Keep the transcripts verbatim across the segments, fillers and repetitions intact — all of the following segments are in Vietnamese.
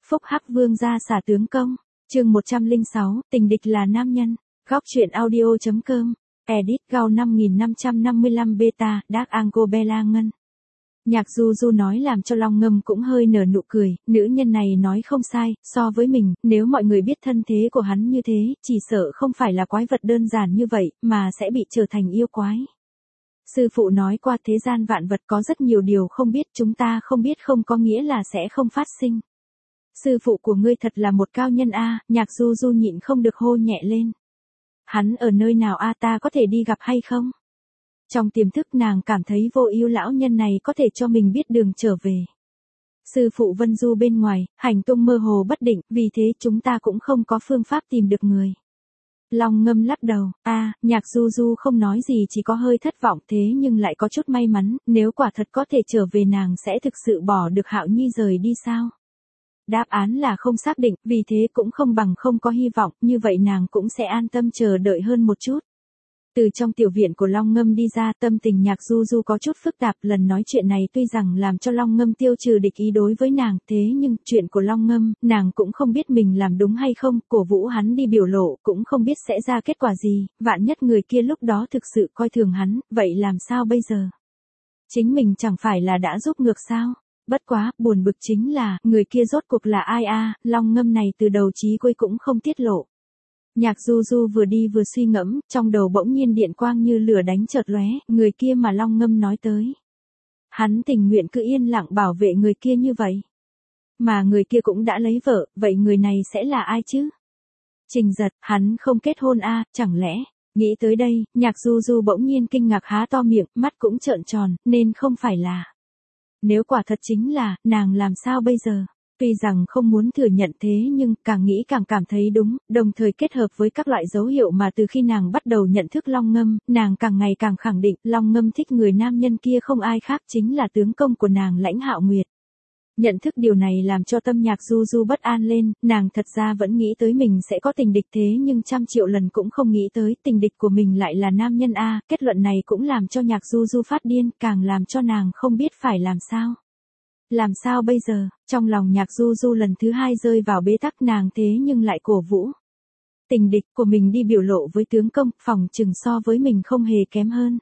Phúc Hắc Vương gia xả tướng công. Chương một trăm lẻ sáu, tình địch là nam nhân. Góc truyện audio.com. Edit Gao năm nghìn năm trăm năm mươi lăm beta, Dark Angle Bella Ngân. Nhạc Du Du nói làm cho Long Ngâm cũng hơi nở nụ cười, nữ nhân này nói không sai, so với mình, nếu mọi người biết thân thế của hắn như thế, chỉ sợ không phải là quái vật đơn giản như vậy, mà sẽ bị trở thành yêu quái. Sư phụ nói qua thế gian vạn vật có rất nhiều điều không biết, chúng ta không biết không có nghĩa là sẽ không phát sinh. Sư phụ của ngươi thật là một cao nhân a, Nhạc Du Du nhịn không được hô nhẹ lên. Hắn ở nơi nào a, ta có thể đi gặp hay không? Trong tiềm thức nàng cảm thấy Vô Ưu lão nhân này có thể cho mình biết đường trở về. Sư phụ Vân Du bên ngoài, hành tung mơ hồ bất định, vì thế chúng ta cũng không có phương pháp tìm được người. Long Ngâm lắc đầu, a, Nhạc Du Du không nói gì, chỉ có hơi thất vọng, thế nhưng lại có chút may mắn, nếu quả thật có thể trở về nàng sẽ thực sự bỏ được Hạo Nhi rời đi sao? Đáp án là không xác định, vì thế cũng không bằng không có hy vọng, như vậy nàng cũng sẽ an tâm chờ đợi hơn một chút. Từ trong tiểu viện của Long Ngâm đi ra, tâm tình Nhạc Du Du có chút phức tạp, lần nói chuyện này tuy rằng làm cho Long Ngâm tiêu trừ địch ý đối với nàng, thế nhưng chuyện của Long Ngâm, nàng cũng không biết mình làm đúng hay không, cổ vũ hắn đi biểu lộ, cũng không biết sẽ ra kết quả gì, vạn nhất người kia lúc đó thực sự coi thường hắn, vậy làm sao bây giờ? Chính mình chẳng phải là đã giúp ngược sao? Bất quá, buồn bực chính là, người kia rốt cuộc là ai a? Long Ngâm này từ đầu chí cuối cũng không tiết lộ. Nhạc Du Du vừa đi vừa suy ngẫm, trong đầu bỗng nhiên điện quang như lửa đánh chợt lóe, người kia mà Long Ngâm nói tới. Hắn tình nguyện cứ yên lặng bảo vệ người kia như vậy. Mà người kia cũng đã lấy vợ, vậy người này sẽ là ai chứ? Trình Giật, hắn không kết hôn a, chẳng lẽ? Nghĩ tới đây, Nhạc Du Du bỗng nhiên kinh ngạc há to miệng, mắt cũng trợn tròn, nên không phải là. Nếu quả thật chính là, nàng làm sao bây giờ? Tuy rằng không muốn thừa nhận thế nhưng càng nghĩ càng cảm thấy đúng, đồng thời kết hợp với các loại dấu hiệu mà từ khi nàng bắt đầu nhận thức Long Ngâm, nàng càng ngày càng khẳng định Long Ngâm thích người nam nhân kia không ai khác chính là tướng công của nàng Lãnh Hạo Nguyệt. Nhận thức điều này làm cho tâm Nhạc Du Du bất an lên, nàng thật ra vẫn nghĩ tới mình sẽ có tình địch thế nhưng trăm triệu lần cũng không nghĩ tới tình địch của mình lại là nam nhân a, kết luận này cũng làm cho Nhạc Du Du phát điên, càng làm cho nàng không biết phải làm sao. Làm sao bây giờ, trong lòng Nhạc Du Du lần thứ hai rơi vào bế tắc, nàng thế nhưng lại cổ vũ. Tình địch của mình đi biểu lộ với tướng công, phòng chừng so với mình không hề kém hơn.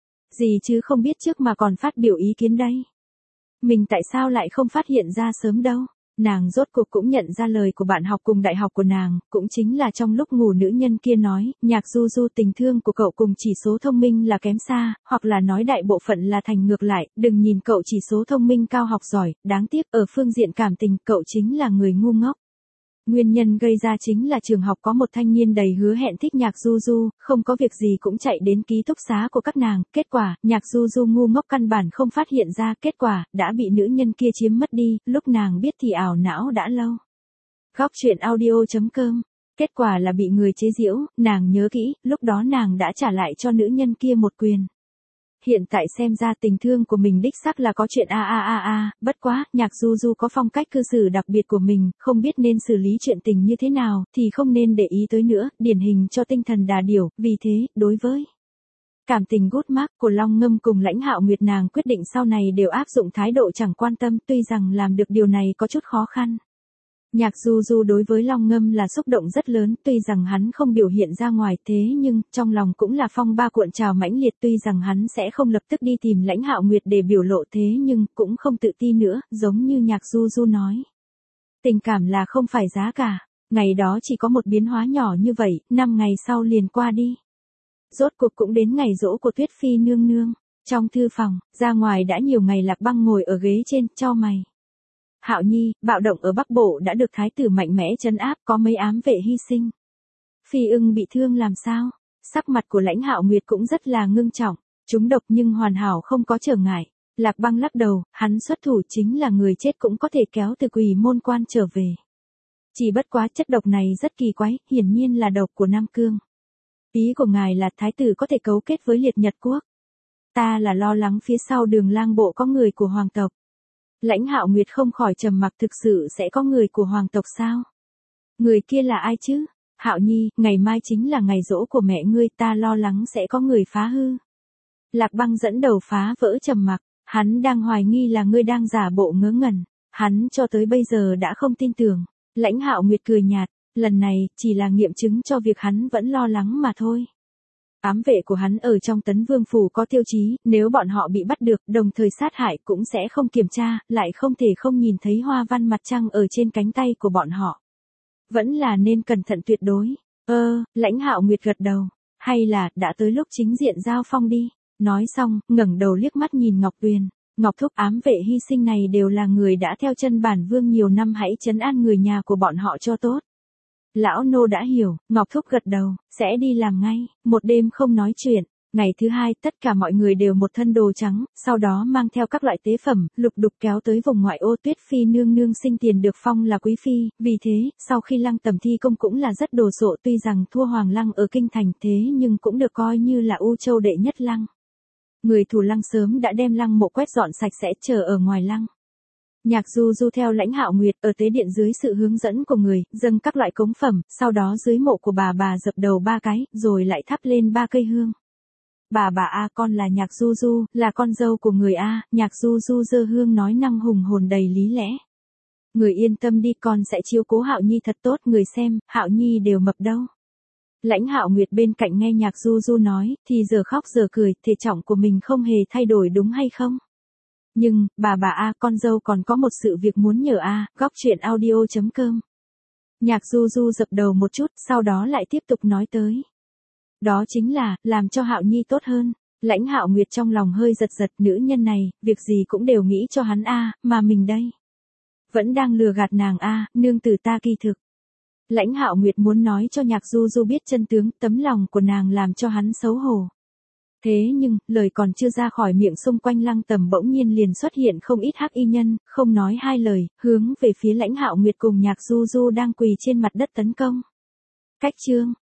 Gì chứ không biết trước mà còn phát biểu ý kiến đây. Mình tại sao lại không phát hiện ra sớm đâu. Nàng rốt cuộc cũng nhận ra lời của bạn học cùng đại học của nàng, cũng chính là trong lúc ngủ nữ nhân kia nói, Nhạc Du Du tình thương của cậu cùng chỉ số thông minh là kém xa, hoặc là nói đại bộ phận là thành ngược lại, đừng nhìn cậu chỉ số thông minh cao học giỏi, đáng tiếc ở phương diện cảm tình cậu chính là người ngu ngốc. Nguyên nhân gây ra chính là trường học có một thanh niên đầy hứa hẹn thích Nhạc Du Du, không có việc gì cũng chạy đến ký túc xá của các nàng, kết quả, Nhạc Du Du ngu ngốc căn bản không phát hiện ra, kết quả, đã bị nữ nhân kia chiếm mất đi, lúc nàng biết thì ảo não đã lâu. Góc truyện audio.com. Kết quả là bị người chế giễu, nàng nhớ kỹ, lúc đó nàng đã trả lại cho nữ nhân kia một quyền. Hiện tại xem ra tình thương của mình đích xác là có chuyện a a a a, bất quá, Nhạc Du Du có phong cách cư xử đặc biệt của mình, không biết nên xử lý chuyện tình như thế nào, thì không nên để ý tới nữa, điển hình cho tinh thần đà điểu, vì thế, đối với cảm tình gút mác của Long Ngâm cùng Lãnh Hạo Nguyệt nàng quyết định sau này đều áp dụng thái độ chẳng quan tâm, tuy rằng làm được điều này có chút khó khăn. Nhạc Du Du đối với Long Ngâm là xúc động rất lớn, tuy rằng hắn không biểu hiện ra ngoài thế nhưng, trong lòng cũng là phong ba cuộn trào mãnh liệt, tuy rằng hắn sẽ không lập tức đi tìm Lãnh Hạo Nguyệt để biểu lộ thế nhưng, cũng không tự ti nữa, giống như Nhạc Du Du nói. Tình cảm là không phải giá cả, ngày đó chỉ có một biến hóa nhỏ như vậy, năm ngày sau liền qua đi. Rốt cuộc cũng đến ngày giỗ của Tuyết Phi nương nương, trong thư phòng, ra ngoài đã nhiều ngày Lạc Băng ngồi ở ghế trên, chau mày. Hạo Nhi, bạo động ở Bắc Bộ đã được thái tử mạnh mẽ trấn áp, có mấy ám vệ hy sinh. Phi Ưng bị thương làm sao? Sắc mặt của Lãnh Hạo Nguyệt cũng rất là ngưng trọng, trúng độc nhưng hoàn hảo không có trở ngại. Lạc Băng lắc đầu, hắn xuất thủ chính là người chết cũng có thể kéo từ Quỷ Môn Quan trở về. Chỉ bất quá chất độc này rất kỳ quái, hiển nhiên là độc của Nam Cương. Ý của ngài là thái tử có thể cấu kết với Liệt Nhật Quốc. Ta là lo lắng phía sau Đường Lang bộ có người của hoàng tộc. Lãnh Hạo Nguyệt không khỏi trầm mặc, thực sự sẽ có người của hoàng tộc sao? Người kia là ai chứ? Hạo Nhi, ngày mai chính là ngày giỗ của mẹ ngươi, ta lo lắng sẽ có người phá hư. Lạc Băng dẫn đầu phá vỡ trầm mặc, hắn đang hoài nghi là ngươi đang giả bộ ngớ ngẩn. Hắn cho tới bây giờ đã không tin tưởng. Lãnh Hạo Nguyệt cười nhạt, lần này chỉ là nghiệm chứng cho việc hắn vẫn lo lắng mà thôi. Ám vệ của hắn ở trong Tấn Vương phủ có tiêu chí, nếu bọn họ bị bắt được, đồng thời sát hại cũng sẽ không kiểm tra, lại không thể không nhìn thấy hoa văn mặt trăng ở trên cánh tay của bọn họ. Vẫn là nên cẩn thận tuyệt đối. Ơ, Lãnh Hạo Nguyệt gật đầu, hay là đã tới lúc chính diện giao phong đi. Nói xong, ngẩng đầu liếc mắt nhìn Ngọc Tuyền. Ngọc thúc, ám vệ hy sinh này đều là người đã theo chân bản vương nhiều năm, hãy trấn an người nhà của bọn họ cho tốt. Lão nô đã hiểu, Ngọc thúc gật đầu, sẽ đi làm ngay. Một đêm không nói chuyện. Ngày thứ hai, tất cả mọi người đều một thân đồ trắng, sau đó mang theo các loại tế phẩm, lục đục kéo tới vùng ngoại ô. Tuyết Phi nương nương sinh tiền được phong là quý phi, vì thế, sau khi Lăng Tầm thi công cũng là rất đồ sộ, tuy rằng thua Hoàng Lăng ở kinh thành, thế nhưng cũng được coi như là U Châu đệ nhất lăng. Người thủ lăng sớm đã đem lăng mộ quét dọn sạch sẽ, chờ ở ngoài lăng. Nhạc Du Du theo Lãnh Hạo Nguyệt ở tế điện dưới sự hướng dẫn của người, dâng các loại cống phẩm, sau đó dưới mộ của bà bà dập đầu ba cái, rồi lại thắp lên ba cây hương. Bà bà a, con là Nhạc Du Du, là con dâu của người a. Nhạc Du Du giơ hương nói năng hùng hồn đầy lý lẽ. Người yên tâm đi, con sẽ chiếu cố Hạo Nhi thật tốt, người xem, Hạo Nhi đều mập đâu. Lãnh Hạo Nguyệt bên cạnh nghe Nhạc Du Du nói, thì giờ khóc giờ cười, thể trọng của mình không hề thay đổi đúng hay không? Nhưng, bà bà a, con dâu còn có một sự việc muốn nhờ a. Góc truyện audio chấm com. Nhạc Du Du dập đầu một chút, sau đó lại tiếp tục nói tới. Đó chính là, làm cho Hạo Nhi tốt hơn. Lãnh Hạo Nguyệt trong lòng hơi giật giật, nữ nhân này, việc gì cũng đều nghĩ cho hắn a, mà mình đây vẫn đang lừa gạt nàng a, nương tử ta kỳ thực. Lãnh Hạo Nguyệt muốn nói cho Nhạc Du Du biết chân tướng, tấm lòng của nàng làm cho hắn xấu hổ. Thế nhưng, lời còn chưa ra khỏi miệng, xung quanh Lăng Tầm bỗng nhiên liền xuất hiện không ít hắc y nhân, không nói hai lời, hướng về phía Lãnh Hạo Nguyệt cùng Nhạc Du Du đang quỳ trên mặt đất tấn công. Cách chương